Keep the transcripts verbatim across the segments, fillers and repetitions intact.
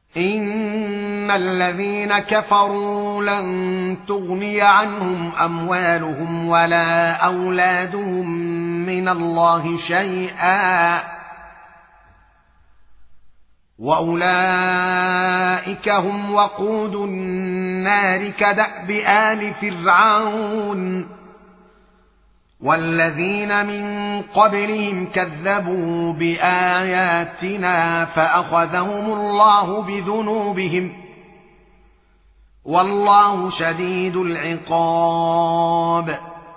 إن الذين كفروا لن تغني عنهم أموالهم ولا أولادهم من الله شيئا وأولئك هم وقود النار كدأب آل فرعون والذين من قبلهم كذبوا بآياتنا فأخذهم الله بذنوبهم والله شديد العقاب.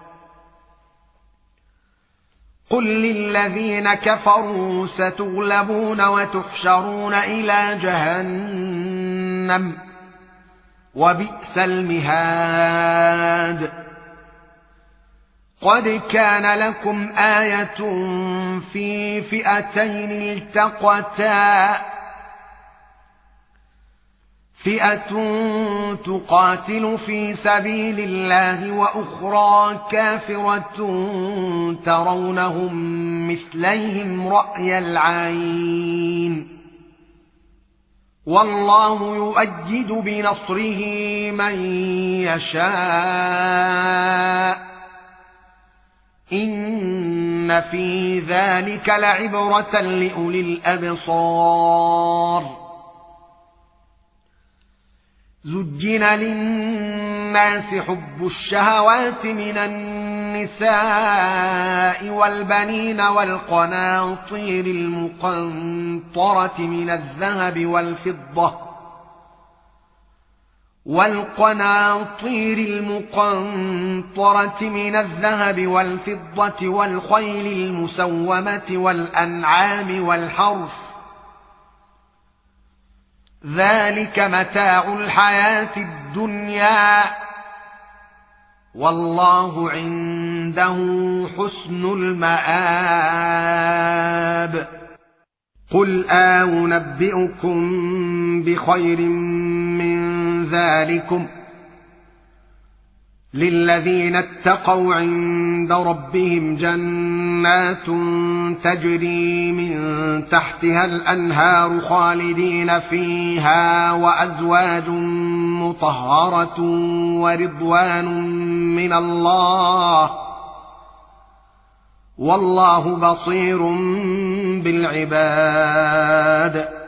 قل للذين كفروا ستغلبون وتحشرون إلى جهنم وبئس المهاد. قد كان لكم آية في فئتين التقتا فئة تقاتل في سبيل الله وأخرى كافرة ترونهم مثليهم رأي العين والله يؤيد بنصره من يشاء إن في ذلك لعبرة لأولي الأبصار. زجن للناس حب الشهوات من النساء والبنين والقناطير المقنطرة من الذهب والفضة والقناطير المقنطرة من الذهب والفضة والخيل المسومة والأنعام والحرث ذلك متاع الحياة الدنيا والله عنده حسن المآب. قل أنبئكم بخير من ذلكم للذين اتقوا عند ربهم جنات تجري من تحتها الأنهار خالدين فيها وأزواج مطهرة ورضوان من الله والله بصير بالعباد.